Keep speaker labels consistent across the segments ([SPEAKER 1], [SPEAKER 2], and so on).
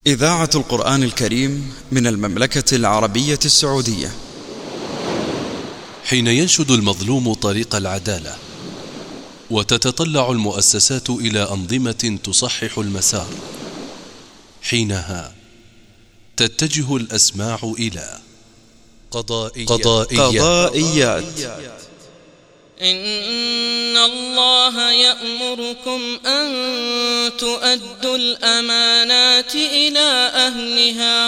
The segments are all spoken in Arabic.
[SPEAKER 1] إذاعة القرآن الكريم من المملكة العربية السعودية.
[SPEAKER 2] حين ينشد المظلوم طريق العدالة وتتطلع المؤسسات إلى أنظمة تصحح المسار، حينها تتجه الأسماع إلى قضائيات.
[SPEAKER 3] إن الله يأمركم أن تؤدوا الأمانات إلى أهلها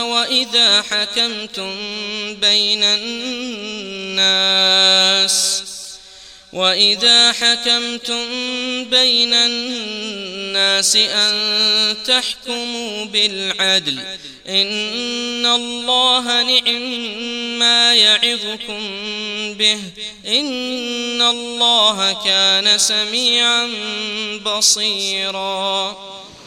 [SPEAKER 3] وإذا حكمتم بين الناس أن تحكموا بالعدل. إن الله نعما يعظكم به. إن الله كان سميعا بصيرا.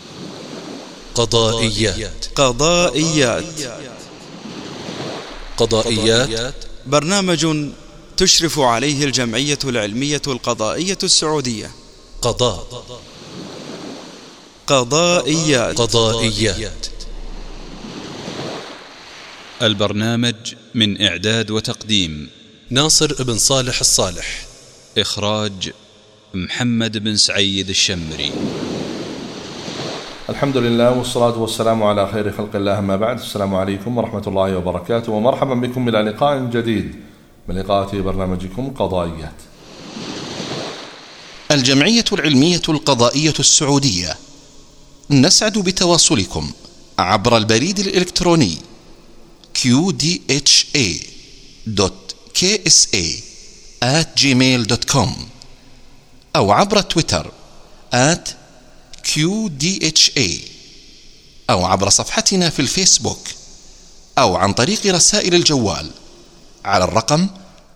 [SPEAKER 1] قضائيات برنامج تشرف عليه الجمعية العلمية القضائية السعودية. قضائيات.
[SPEAKER 4] البرنامج من إعداد وتقديم
[SPEAKER 2] ناصر بن صالح الصالح،
[SPEAKER 4] إخراج محمد بن سعيد الشمري.
[SPEAKER 5] الحمد لله والصلاة والسلام على خير خلق الله، أما بعد. السلام عليكم ورحمة الله وبركاته، ومرحبا بكم إلى لقاء جديد من لقاءات برنامجكم قضائيات.
[SPEAKER 6] الجمعية العلمية القضائية السعودية نسعد بتواصلكم عبر البريد الإلكتروني qdha.ksa@gmail.com أو عبر تويتر @qdha أو عبر صفحتنا في الفيسبوك أو عن طريق رسائل الجوال على الرقم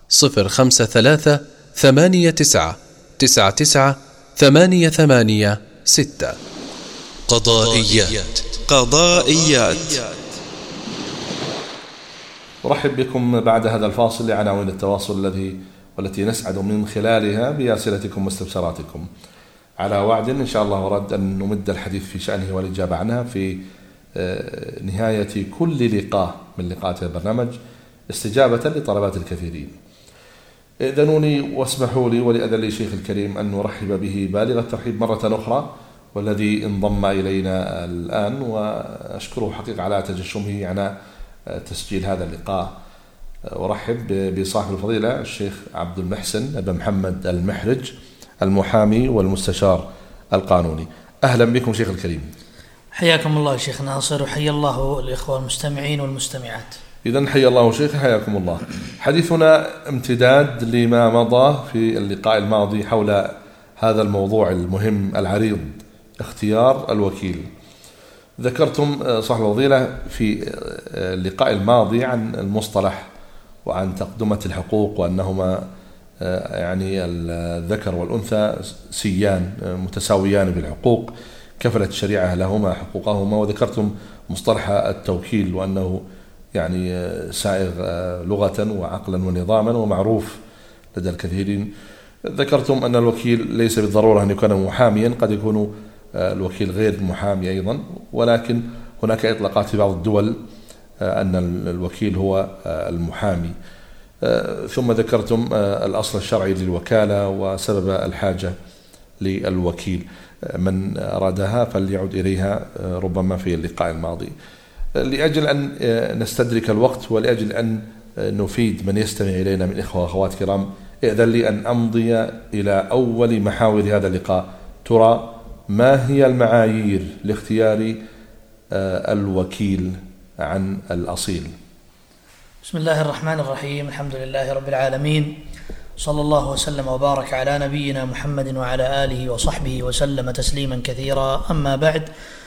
[SPEAKER 2] 053-8999-886.
[SPEAKER 1] قضائيات.
[SPEAKER 5] أرحب بكم بعد هذا الفاصل لعناوين التواصل والتي نسعد من خلالها بأسئلتكم واستفساراتكم، على وعد إن شاء الله ورد أن نمد الحديث في شأنه والإجابة عنها في نهاية كل لقاء من لقاءات البرنامج، استجابة لطلبات الكثيرين. إذنوني واسمحوا لي ولأذن لي شيخ الكريم أن نرحب به بالغ الترحيب مرة أخرى، والذي انضم إلينا الآن، وأشكره حقيقة على تجشمه على تسجيل هذا اللقاء. أرحب بصاحب الفضيلة الشيخ عبد المحسن بن محمد المحرج، المحامي والمستشار القانوني. أهلا بكم شيخ الكريم.
[SPEAKER 7] حياكم الله شيخ ناصر، وحيا الله الإخوة المستمعين والمستمعات.
[SPEAKER 5] إذن حيا الله شيخ، حياكم الله. حديثنا امتداد لما مضى في اللقاء الماضي حول هذا الموضوع المهم العريض، اختيار الوكيل. ذكرتم صاحب الفضيلة في اللقاء الماضي عن المصطلح وعن تقدمة الحقوق، وأنهما يعني الذكر والأنثى سيان متساويان بالحقوق، كفلت الشريعة لهما حقوقهما. وذكرتم مصطلح التوكيل وأنه يعني سائغ لغة وعقلا ونظاما ومعروف لدى الكثيرين. ذكرتم أن الوكيل ليس بالضرورة أن يكون محاميا، قد يكون الوكيل غير محامي أيضا، ولكن هناك إطلاقات في بعض الدول أن الوكيل هو المحامي. ثم ذكرتم الأصل الشرعي للوكالة وسبب الحاجة للوكيل. من أرادها فليعد إليها ربما في اللقاء الماضي. لأجل أن نستدرك الوقت ولأجل أن نفيد من يستمع إلينا من إخوة وأخوات كرام، إذن لي أن أمضي إلى أول محاور هذا اللقاء. ترى ما هي المعايير لاختيار الوكيل عن الأصيل؟
[SPEAKER 7] بسم الله الرحمن الرحيم. الحمد لله رب العالمين، صلى الله وسلم وبارك على نبينا محمد وعلى آله وصحبه وسلم تسليما كثيرا. أما بعد،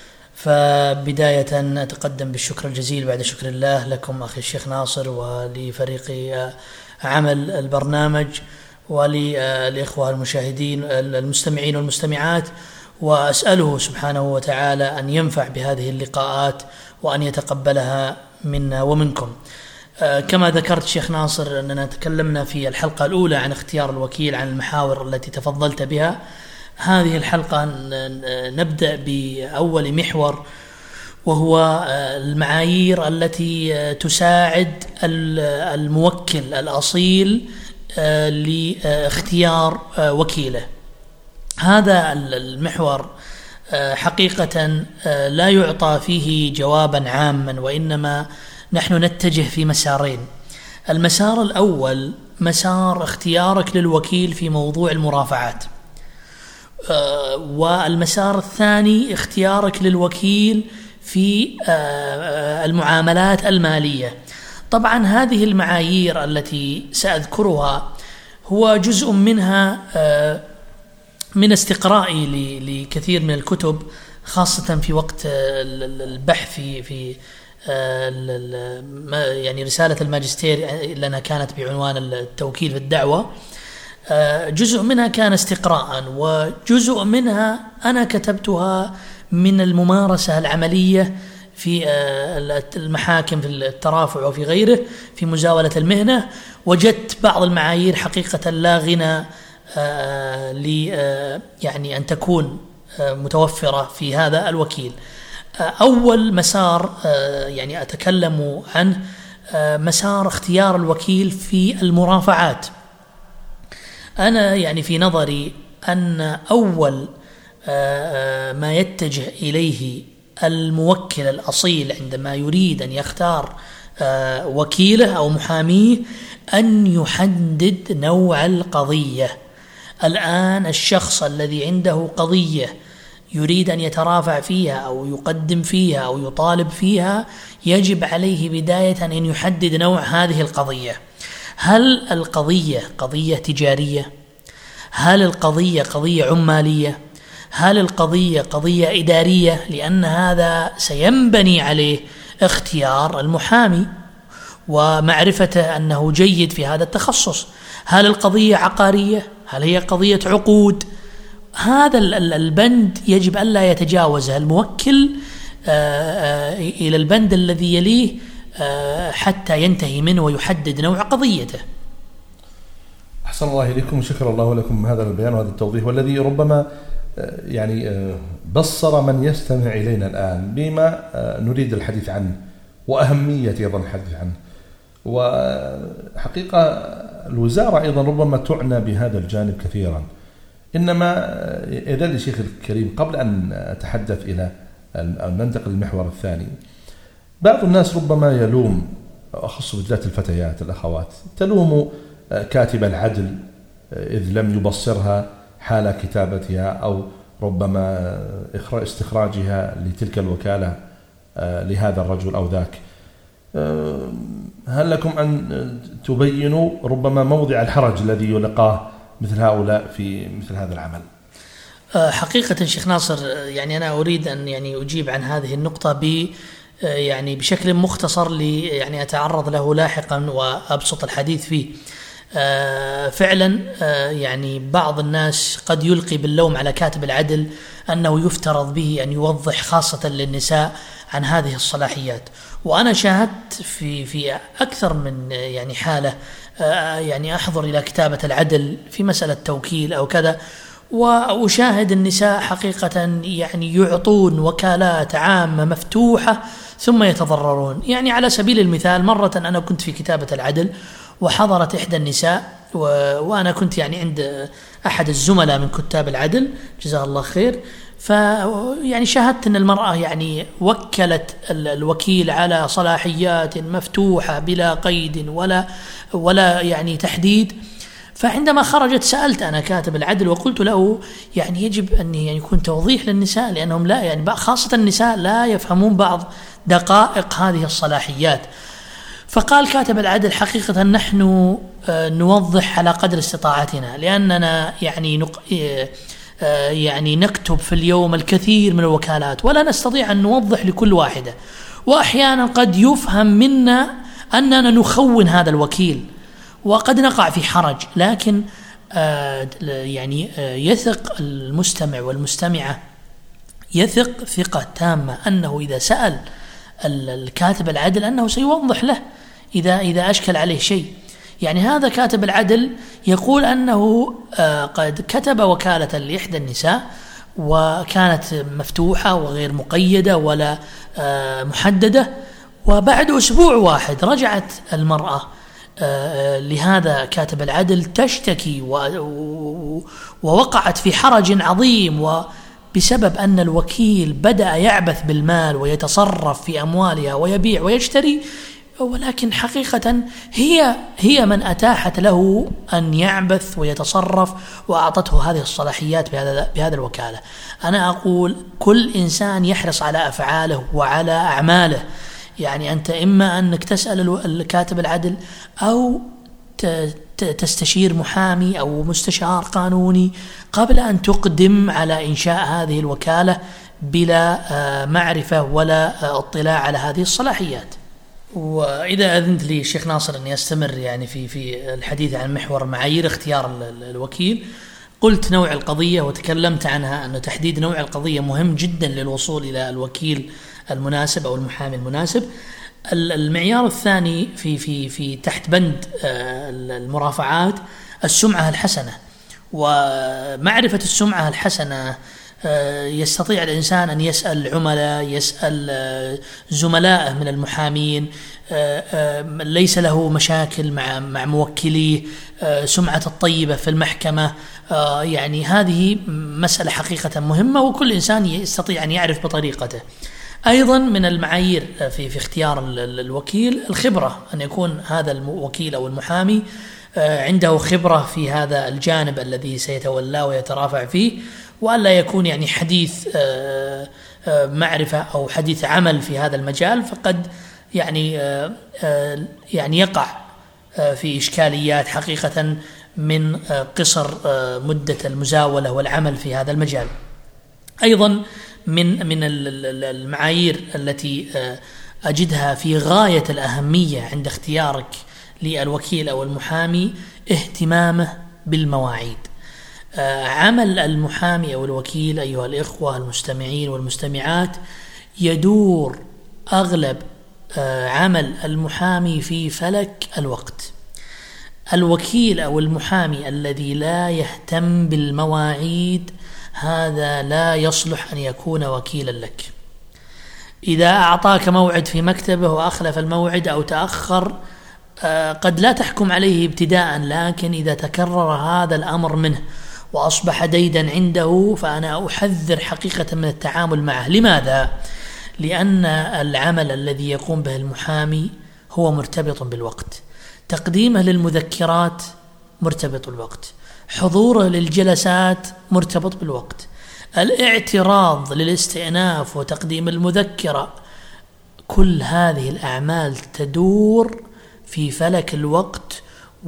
[SPEAKER 7] فبداية أتقدم بالشكر الجزيل بعد شكر الله لكم أخي الشيخ ناصر ولفريق عمل البرنامج وللإخوة المشاهدين المستمعين والمستمعات، وأسأله سبحانه وتعالى أن ينفع بهذه اللقاءات وأن يتقبلها منا ومنكم. كما ذكرت شيخ ناصر أننا تكلمنا في الحلقة الأولى عن اختيار الوكيل، عن المحاور التي تفضلت بها. هذه الحلقة نبدأ بأول محور، وهو المعايير التي تساعد الموكل الأصيل لاختيار وكيله. هذا المحور حقيقة لا يعطى فيه جوابا عاما، وإنما نحن نتجه في مسارين. المسار الأول مسار اختيارك للوكيل في موضوع المرافعات، والمسار الثاني اختيارك للوكيل في المعاملات المالية. طبعا هذه المعايير التي سأذكرها هو جزء منها من استقرائي لكثير من الكتب، خاصة في وقت البحث في يعني رسالة الماجستير لنا كانت بعنوان التوكيل في الدعوة. جزء منها كان استقراء، وجزء منها أنا كتبتها من الممارسة العملية في المحاكم في الترافع وفي غيره في مزاولة المهنة. وجدت بعض المعايير حقيقة لا غنى يعني أن تكون متوفرة في هذا الوكيل. أول مسار يعني أتكلم عنه مسار اختيار الوكيل في المرافعات. أنا يعني في نظري أن أول ما يتجه إليه الموكل الأصيل عندما يريد أن يختار وكيله أو محاميه أن يحدد نوع القضية. الآن الشخص الذي عنده قضية يريد أن يترافع فيها أو يقدم فيها أو يطالب فيها، يجب عليه بداية أن يحدد نوع هذه القضية. هل القضية قضية تجارية؟ هل القضية قضية عمالية؟ هل القضية قضية إدارية؟ لأن هذا سينبني عليه اختيار المحامي ومعرفته أنه جيد في هذا التخصص. هل القضية عقارية؟ هل هي قضية عقود؟ هذا البند يجب ألا يتجاوزه الموكل إلى البند الذي يليه حتى ينتهي منه ويحدد نوع قضيته.
[SPEAKER 5] أحسن الله إليكم، شكر الله لكم هذا البيان وهذا التوضيح، والذي ربما يعني بصر من يستمع إلينا الآن بما نريد الحديث عنه وأهمية أيضا الحديث عنه. وحقيقة الوزارة أيضا ربما تعنى بهذا الجانب كثيرا. إنما إذا لشيخ الكريم قبل أن أتحدث إلى أن ننتقل للمحور الثاني، بعض الناس ربما يلوم، أخص بالذات الفتيات الأخوات، تلوم كاتب العدل إذ لم يبصرها حال كتابتها أو ربما استخراجها لتلك الوكالة لهذا الرجل أو ذاك. هل لكم أن تبينوا ربما موضع الحرج الذي يلقاه مثل هؤلاء في مثل هذا العمل؟
[SPEAKER 7] حقيقة شيخ ناصر، يعني أنا أريد أن يعني أجيب عن هذه النقطة يعني بشكل مختصر يعني أتعرض له لاحقا وأبسط الحديث فيه. فعلا يعني بعض الناس قد يلقي باللوم على كاتب العدل أنه يفترض به أن يوضح خاصة للنساء عن هذه الصلاحيات. وأنا شاهدت في أكثر من يعني حالة يعني أحضر إلى كتابة العدل في مسألة توكيل أو كذا، وأشاهد النساء حقيقة يعني يعطون وكالات عامة مفتوحة ثم يتضررون. يعني على سبيل المثال، مرة أنا كنت في كتابة العدل وحضرت إحدى النساء وأنا كنت يعني عند أحد الزملاء من كتاب العدل جزاه الله خير، يعني شاهدت أن المرأة يعني وكلت الوكيل على صلاحيات مفتوحة بلا قيد ولا يعني تحديد. فعندما خرجت سألت أنا كاتب العدل وقلت له يعني يجب أن يعني يكون توضيح للنساء، لأنهم لا يعني خاصة النساء لا يفهمون بعض دقائق هذه الصلاحيات. فقال كاتب العدل حقيقة نحن نوضح على قدر استطاعتنا، لأننا يعني نكتب في اليوم الكثير من الوكالات ولا نستطيع أن نوضح لكل واحدة، وأحيانا قد يفهم منا أننا نخون هذا الوكيل وقد نقع في حرج. لكن يعني يثق المستمع والمستمعة، يثق ثقة تامة أنه إذا سأل الكاتب العدل أنه سيوضح له إذا أشكل عليه شيء. يعني هذا كاتب العدل يقول أنه قد كتب وكالة لإحدى النساء وكانت مفتوحة وغير مقيدة ولا محددة. وبعد أسبوع واحد رجعت المرأة لهذا كاتب العدل تشتكي ووقعت في حرج عظيم، وبسبب أن الوكيل بدأ يعبث بالمال ويتصرف في أموالها ويبيع ويشتري، ولكن حقيقة هي من أتاحت له أن يعبث ويتصرف وأعطته هذه الصلاحيات بهذا الوكالة. أنا أقول كل إنسان يحرص على أفعاله وعلى أعماله. يعني أنت إما أنك تسأل الكاتب العدل أو تستشير محامي أو مستشار قانوني قبل أن تقدم على إنشاء هذه الوكالة بلا معرفة ولا اطلاع على هذه الصلاحيات. وإذا أذنت لي الشيخ ناصر أني أستمر يعني في الحديث عن محور معايير اختيار الوكيل، قلت نوع القضية وتكلمت عنها أن تحديد نوع القضية مهم جدا للوصول إلى الوكيل المناسب أو المحامي المناسب. المعيار الثاني في تحت بند المرافعات السمعة الحسنة، ومعرفة السمعة الحسنة يستطيع الإنسان أن يسأل عملاء، يسأل زملائه من المحامين، ليس له مشاكل مع موكليه، سمعة الطيبة في المحكمة. يعني هذه مسألة حقيقة مهمة وكل إنسان يستطيع أن يعرف بطريقته. أيضا من المعايير في اختيار الوكيل الخبرة، أن يكون هذا الوكيل أو المحامي عنده خبرة في هذا الجانب الذي سيتولاه ويترافع فيه، وألا يكون يعني حديث معرفة أو حديث عمل في هذا المجال، فقد يعني يقع في إشكاليات حقيقة من قصر مدة المزاولة والعمل في هذا المجال. أيضا من المعايير التي أجدها في غاية الأهمية عند اختيارك للوكيل أو المحامي اهتمامه بالمواعيد. عمل المحامي أو الوكيل أيها الإخوة المستمعين والمستمعات يدور أغلب عمل المحامي في فلك الوقت. الوكيل أو المحامي الذي لا يهتم بالمواعيد هذا لا يصلح أن يكون وكيلا لك. إذا أعطاك موعد في مكتبه وأخلف الموعد أو تأخر قد لا تحكم عليه ابتداء، لكن إذا تكرر هذا الأمر منه وأصبح ديدا عنده فأنا أحذر حقيقة من التعامل معه. لماذا؟ لأن العمل الذي يقوم به المحامي هو مرتبط بالوقت، تقديمه للمذكرات مرتبط بالوقت، حضوره للجلسات مرتبط بالوقت، الاعتراض للاستئناف وتقديم المذكرة، كل هذه الأعمال تدور في فلك الوقت،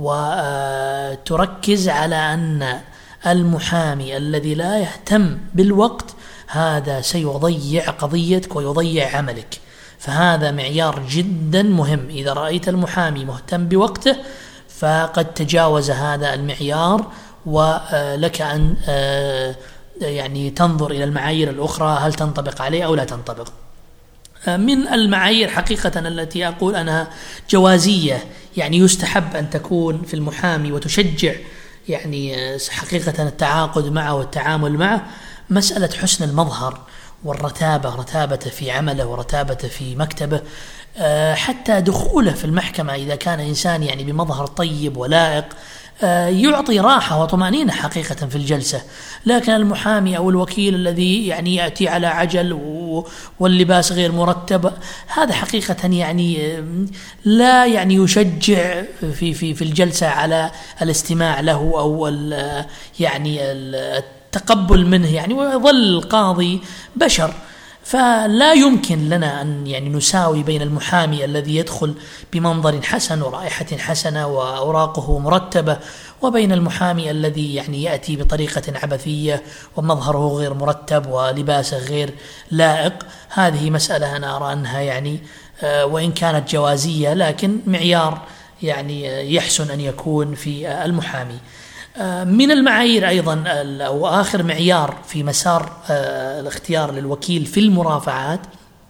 [SPEAKER 7] وتركز على أن المحامي الذي لا يهتم بالوقت هذا سيضيع قضيتك ويضيع عملك. فهذا معيار جدا مهم. إذا رأيت المحامي مهتم بوقته فقد تجاوز هذا المعيار، ولك أن يعني تنظر إلى المعايير الأخرى هل تنطبق عليه أو لا تنطبق. من المعايير حقيقة التي أقول أنها جوازية، يعني يستحب أن تكون في المحامي وتشجع يعني حقيقة التعاقد معه والتعامل معه، مسألة حسن المظهر والرتابة، رتابته في عمله ورتابته في مكتبه، حتى دخوله في المحكمة إذا كان إنسان يعني بمظهر طيب ولائق يعطي راحة وطمأنينة حقيقة في الجلسة. لكن المحامي أو الوكيل الذي يعني يأتي على عجل واللباس غير مرتب هذا حقيقة يعني لا يعني يشجع في الجلسة على الاستماع له أو يعني التقبل منه، يعني ويظل القاضي بشر. فلا يمكن لنا أن يعني نساوي بين المحامي الذي يدخل بمنظر حسن ورائحة حسنة وأوراقه مرتبة وبين المحامي الذي يعني يأتي بطريقة عبثية ومظهره غير مرتب ولباسه غير لائق. هذه مسألة أنا أرى أنها يعني وإن كانت جوازية لكن معيار يعني يحسن أن يكون في المحامي. من المعايير أيضا أو آخر معيار في مسار الاختيار للوكيل في المرافعات،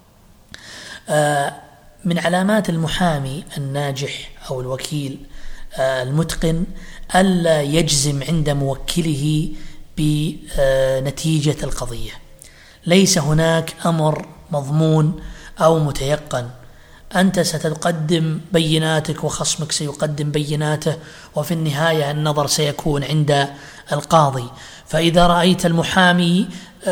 [SPEAKER 7] من علامات المحامي الناجح أو الوكيل المتقن ألا يجزم عند موكله بنتيجة القضية. ليس هناك أمر مضمون أو متيقن. أنت ستقدم بيناتك وخصمك سيقدم بيناته، وفي النهاية النظر سيكون عند القاضي. فإذا رأيت المحامي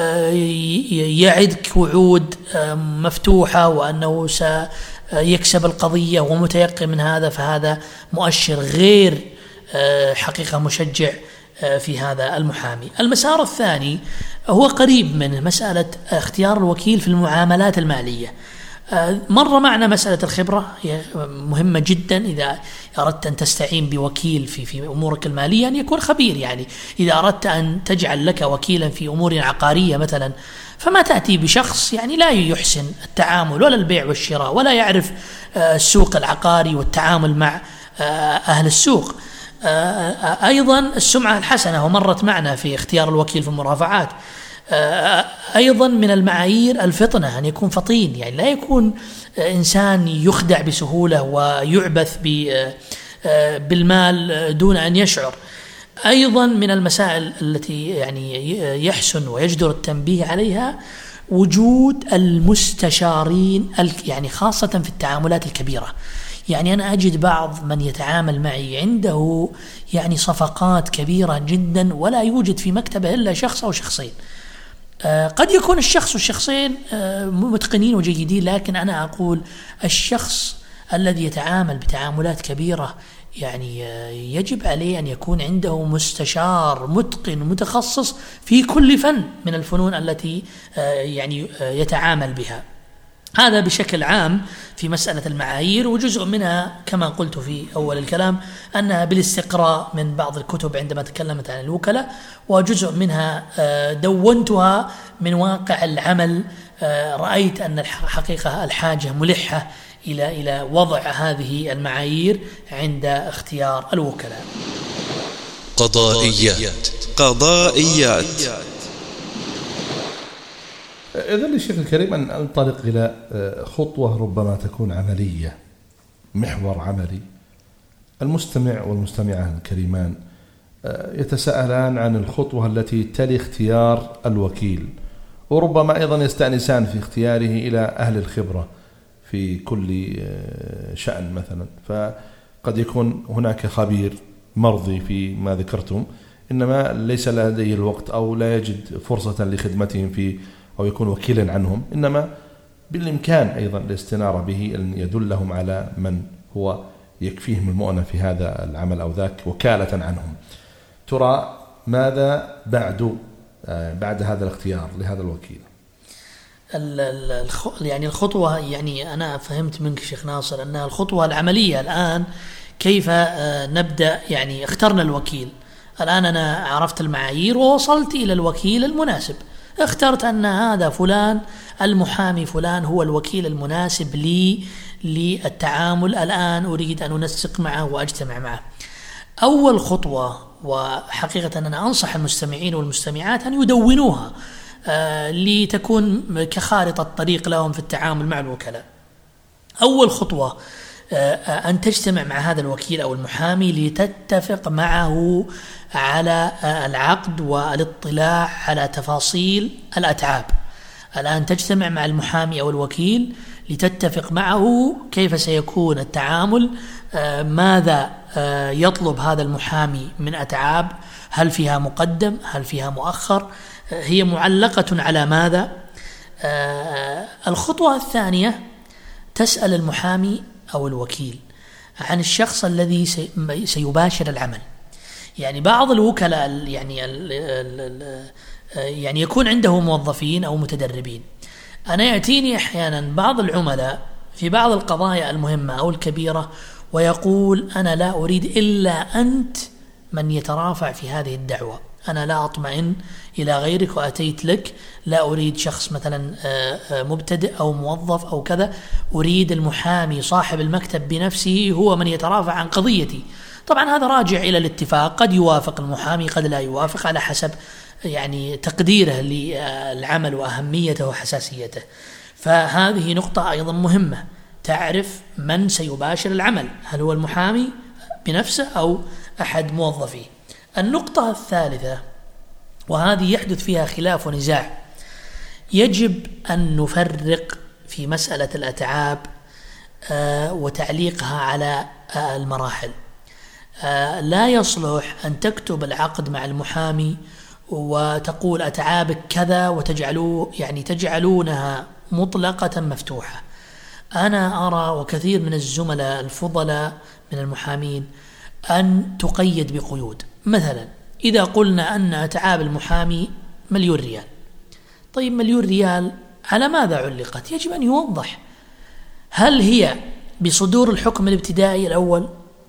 [SPEAKER 7] يعدك وعود مفتوحة وأنه سيكسب القضية ومتيقن من هذا، فهذا مؤشر غير حقيقة مشجع في هذا المحامي. المسار الثاني هو قريب من مسألة اختيار الوكيل في المعاملات المالية. مر معنا مسألة الخبرة، هي مهمة جدا. إذا أردت أن تستعين بوكيل في أمورك المالية أن يكون خبير. يعني إذا أردت أن تجعل لك وكيلا في أمور عقارية مثلا، فما تأتي بشخص يعني لا يحسن التعامل ولا البيع والشراء ولا يعرف السوق العقاري والتعامل مع أهل السوق. أيضا السمعة الحسنة، ومرت معنا في اختيار الوكيل في المرافعات. أيضا من المعايير الفطنة، أن يكون فطين، يعني لا يكون إنسان يخدع بسهولة ويعبث بالمال دون أن يشعر. أيضا من المسائل التي يعني يحسن ويجدر التنبيه عليها وجود المستشارين، يعني خاصة في التعاملات الكبيرة. يعني أنا أجد بعض من يتعامل معي عنده يعني صفقات كبيرة جدا ولا يوجد في مكتبه إلا شخص أو شخصين. قد يكون الشخص والشخصين متقنين وجيدين، لكن أنا أقول الشخص الذي يتعامل بتعاملات كبيرة يعني يجب عليه أن يكون عنده مستشار متقن متخصص في كل فن من الفنون التي يعني يتعامل بها. هذا بشكل عام في مسألة المعايير، وجزء منها كما قلت في أول الكلام أنها بالاستقراء من بعض الكتب عندما تكلمت عن الوكلاء، وجزء منها دونتها من واقع العمل. رأيت أن الحقيقة الحاجة ملحة إلى وضع هذه المعايير عند اختيار الوكلاء.
[SPEAKER 1] قضائيات.
[SPEAKER 5] إذن للشيخ الكريم أن أنطلق إلى خطوة ربما تكون عملية، محور عملي. المستمع والمستمعة الكريمان يتساءلان عن الخطوة التي تلي اختيار الوكيل، وربما أيضا يستأنسان في اختياره إلى أهل الخبرة في كل شأن مثلا. فقد يكون هناك خبير مرضي في ما ذكرتم، إنما ليس لديه الوقت أو لا يجد فرصة لخدمتهم في أو يكون وكيلا عنهم، إنما بالإمكان أيضا الاستنارة به أن يدلهم على من هو يكفيهم المؤنة في هذا العمل أو ذاك وكالة عنهم. ترى ماذا بعد هذا الاختيار لهذا الوكيل؟
[SPEAKER 7] يعني الخطوة، يعني أنا فهمت منك شيخ ناصر أنها الخطوة العملية الآن. كيف نبدأ؟ يعني اخترنا الوكيل، الآن أنا عرفت المعايير ووصلت إلى الوكيل المناسب. اخترت أن هذا فلان المحامي فلان هو الوكيل المناسب لي للتعامل. الآن أريد أن أنسق معه وأجتمع معه. أول خطوة، وحقيقة أنا أنصح المستمعين والمستمعات أن يدونوها لتكون كخارطة طريق لهم في التعامل مع الوكلاء. أول خطوة أن تجتمع مع هذا الوكيل أو المحامي لتتفق معه على العقد والاطلاع على تفاصيل الأتعاب. الآن تجتمع مع المحامي أو الوكيل لتتفق معه كيف سيكون التعامل، ماذا يطلب هذا المحامي من أتعاب، هل فيها مقدم، هل فيها مؤخر، هي معلقة على ماذا. الخطوة الثانية تسأل المحامي أو الوكيل عن الشخص الذي سيباشر العمل. يعني بعض الوكلاء يعني يكون عنده موظفين أو متدربين. أنا يأتيني أحيانا بعض العملاء في بعض القضايا المهمة أو الكبيرة ويقول أنا لا أريد إلا أنت من يترافع في هذه الدعوة، أنا لا أطمئن إلى غيرك وأتيت لك، لا أريد شخص مثلا مبتدئ أو موظف أو كذا، أريد المحامي صاحب المكتب بنفسه هو من يترافع عن قضيتي. طبعا هذا راجع إلى الاتفاق، قد يوافق المحامي قد لا يوافق على حسب يعني تقديره للعمل وأهميته وحساسيته. فهذه نقطة أيضا مهمة، تعرف من سيباشر العمل، هل هو المحامي بنفسه أو أحد موظفيه. النقطة الثالثة، وهذه يحدث فيها خلاف ونزاع، يجب أن نفرق في مسألة الأتعاب وتعليقها على المراحل. لا يصلح أن تكتب العقد مع المحامي وتقول أتعابك كذا تجعلونها مطلقة مفتوحة. أنا أرى وكثير من الزملاء الفضلاء من المحامين أن تقيد بقيود. مثلا إذا قلنا أن أتعاب المحامي 1,000,000 ريال، طيب 1,000,000 ريال على ماذا علقت؟ يجب أن يوضح. هل هي بصدور الحكم الابتدائي الأول؟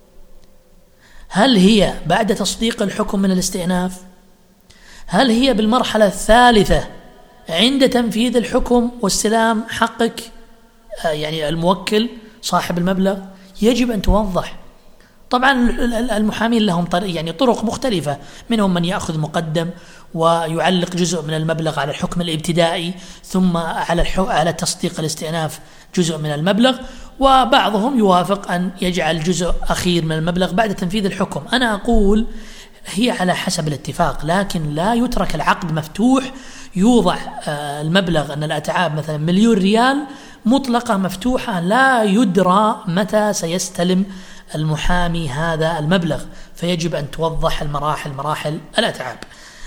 [SPEAKER 7] هل هي بعد تصديق الحكم من الاستئناف؟ هل هي بالمرحلة الثالثة عند تنفيذ الحكم واستلام حقك الموكل صاحب المبلغ؟ يجب أن توضح. طبعا المحامين لهم طرق مختلفة، منهم من يأخذ مقدم ويعلق جزء من المبلغ على الحكم الابتدائي، ثم على تصديق الاستئناف جزء من المبلغ، وبعضهم يوافق أن يجعل جزء أخير من المبلغ بعد تنفيذ الحكم. أنا أقول هي على حسب الاتفاق، لكن لا يترك العقد مفتوح، يوضع المبلغ أن الأتعاب مثلا 1,000,000 ريال مطلقة مفتوحة، لا يدرى متى سيستلم المحامي هذا المبلغ، فيجب أن توضح مراحل الأتعاب.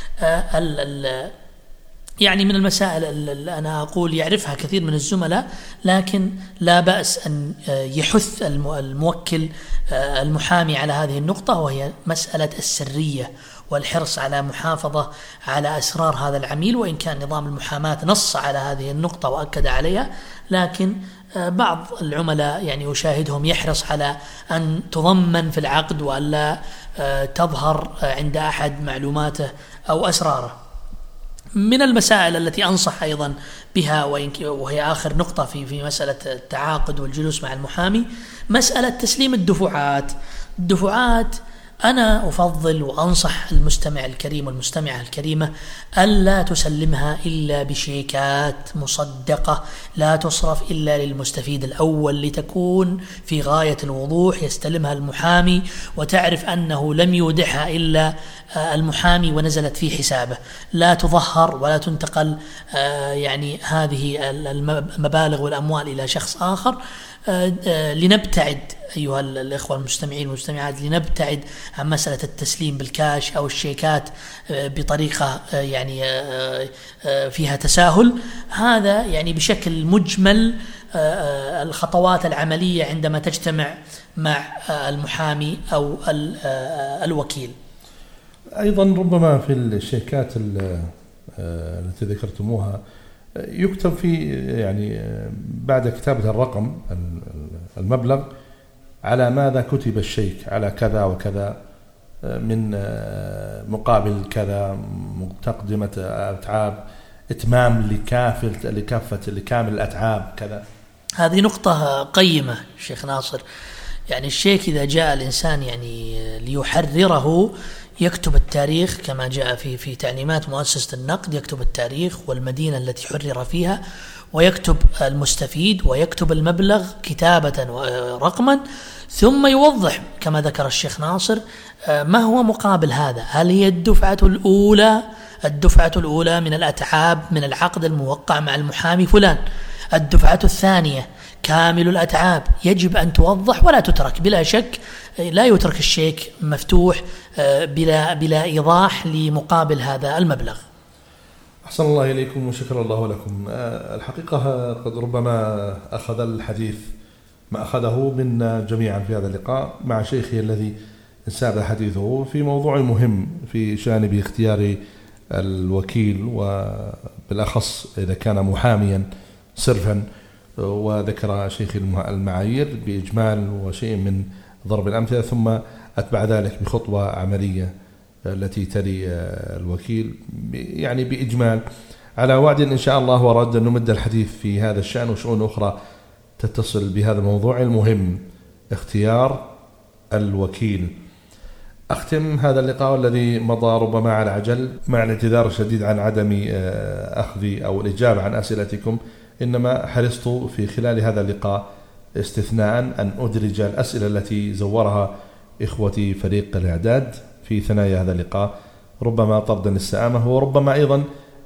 [SPEAKER 7] من المسائل أنا أقول يعرفها كثير من الزملاء، لكن لا بأس أن يحث الموكل المحامي على هذه النقطة، وهي مسألة السرية والحرص على محافظة على أسرار هذا العميل. وإن كان نظام المحاماة نص على هذه النقطة وأكد عليها، لكن بعض العملاء أشاهدهم يحرص على أن تضمن في العقد وألا تظهر عند أحد معلوماته أو أسراره. من المسائل التي أنصح أيضا بها وهي آخر نقطة في مسألة التعاقد والجلوس مع المحامي، مسألة تسليم الدفعات. أنا أفضل وأنصح المستمع الكريم والمستمعة الكريمة ألا تسلمها إلا بشيكات مصدقة لا تصرف إلا للمستفيد الأول، لتكون في غاية الوضوح، يستلمها المحامي وتعرف أنه لم يودعها إلا المحامي ونزلت في حسابه، لا تظهر ولا تنتقل هذه المبالغ والأموال إلى شخص آخر. لنبتعد أيها الإخوة المستمعين والمستمعات، لنبتعد عن مسألة التسليم بالكاش أو الشيكات بطريقة فيها تساهل. هذا بشكل مجمل الخطوات العملية عندما تجتمع مع المحامي أو الوكيل.
[SPEAKER 5] أيضا ربما في الشيكات التي ذكرتموها يكتب في بعد كتابة الرقم المبلغ على ماذا كتب الشيك، على كذا وكذا من مقابل كذا، تقدمة أتعاب، إتمام لكامل الأتعاب كذا.
[SPEAKER 7] هذه نقطة قيمة شيخ ناصر. الشيك إذا جاء الإنسان ليحرره يكتب التاريخ كما جاء في تعليمات مؤسسة النقد، يكتب التاريخ والمدينة التي حرر فيها، ويكتب المستفيد، ويكتب المبلغ كتابة ورقما، ثم يوضح كما ذكر الشيخ ناصر ما هو مقابل هذا. هل هي الدفعة الأولى من الأتعاب من العقد الموقع مع المحامي فلان، الدفعة الثانية كامل الأتعاب. يجب أن توضح ولا تترك، بلا شك لا يترك الشيك مفتوح بلا إيضاح لمقابل هذا المبلغ.
[SPEAKER 5] أحسن الله إليكم وشكر الله لكم. الحقيقة قد ربما أخذ الحديث ما أخذه منا جميعا في هذا اللقاء مع شيخي الذي انساب حديثه في موضوع مهم في جانب اختيار الوكيل، وبالأخص إذا كان محاميا صرفا، وذكر شيخ المعايير بإجمال وشيء من ضرب الأمثلة، ثم أتبع ذلك بخطوة عملية التي تلي الوكيل بإجمال، على وعد إن شاء الله ورد أن نمد الحديث في هذا الشأن وشؤون أخرى تتصل بهذا الموضوع المهم، اختيار الوكيل. أختم هذا اللقاء الذي مضى ربما على عجل مع الاعتذار الشديد عن عدم أخذ أو الإجابة عن أسئلتكم، إنما حرصت في خلال هذا اللقاء استثناء أن أدرج الأسئلة التي زورها إخوتي فريق الإعداد في ثنايا هذا اللقاء، ربما طردا للسآمة، وربما أيضا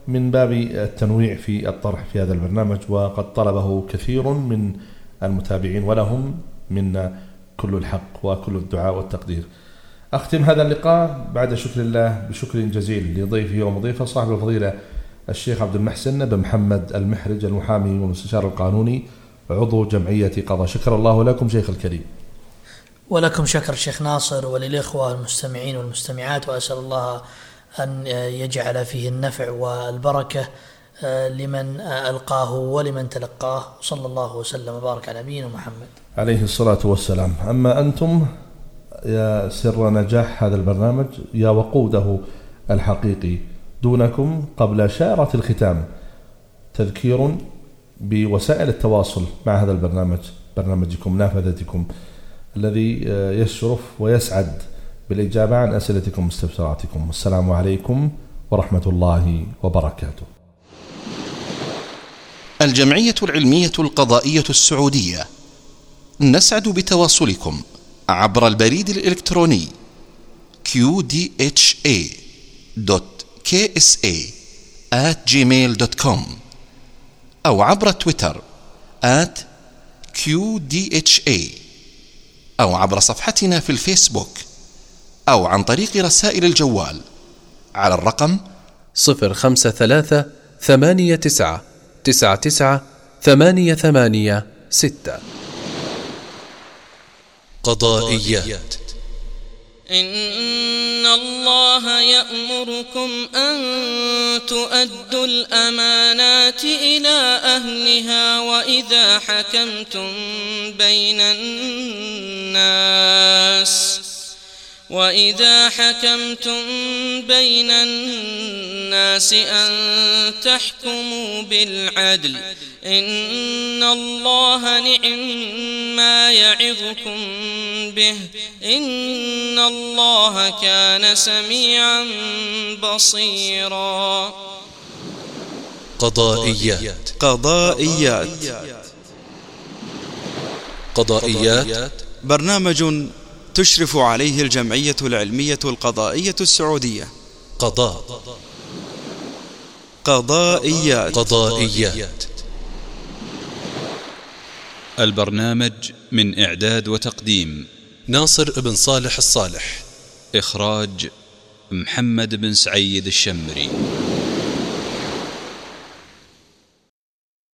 [SPEAKER 5] من باب التنويع في الطرح في هذا البرنامج، وقد طلبه كثير من المتابعين، ولهم منا كل الحق وكل الدعاء والتقدير. أختم هذا اللقاء بعد شكر الله بشكر جزيل لضيفي ومضيفه صاحب الفضيلة الشيخ عبد المحسن بن محمد المحرج، المحامي والمستشار القانوني، عضو جمعية قضاء. شكر الله لكم شيخ الكريم.
[SPEAKER 7] ولكم شكر الشيخ ناصر، وللإخوة المستمعين والمستمعات، وأسأل الله أن يجعل فيه النفع والبركة لمن ألقاه ولمن تلقاه، صلى الله وسلم وبارك على نبينا محمد
[SPEAKER 5] عليه الصلاة والسلام. أما أنتم يا سر نجاح هذا البرنامج، يا وقوده الحقيقي، دونكم قبل شارة الختام تذكير بوسائل التواصل مع هذا البرنامج، برنامجكم نافذتكم، الذي يشرف ويسعد بالإجابة عن أسئلتكم واستفساراتكم. والسلام عليكم ورحمة الله وبركاته.
[SPEAKER 6] الجمعية العلمية القضائية السعودية نسعد بتواصلكم عبر البريد الإلكتروني qdha.ksa@gmail.com أو عبر تويتر @qdha أو عبر صفحتنا في الفيسبوك أو عن طريق رسائل الجوال على الرقم
[SPEAKER 2] 053-89-99-886. قضائيات.
[SPEAKER 3] إن الله يأمركم أن تؤدوا الأمانات إلى أهلها وإذا حكمتم بين الناس أن تحكموا بالعدل. إن الله نعما يعظكم به، إن الله كان سميعا بصيرا.
[SPEAKER 2] قضائيات
[SPEAKER 1] برنامج تشرف عليه الجمعية العلمية القضائية السعودية.
[SPEAKER 4] قضائيات. البرنامج من إعداد وتقديم
[SPEAKER 2] ناصر بن صالح الصالح،
[SPEAKER 4] إخراج محمد بن سعيد الشمري.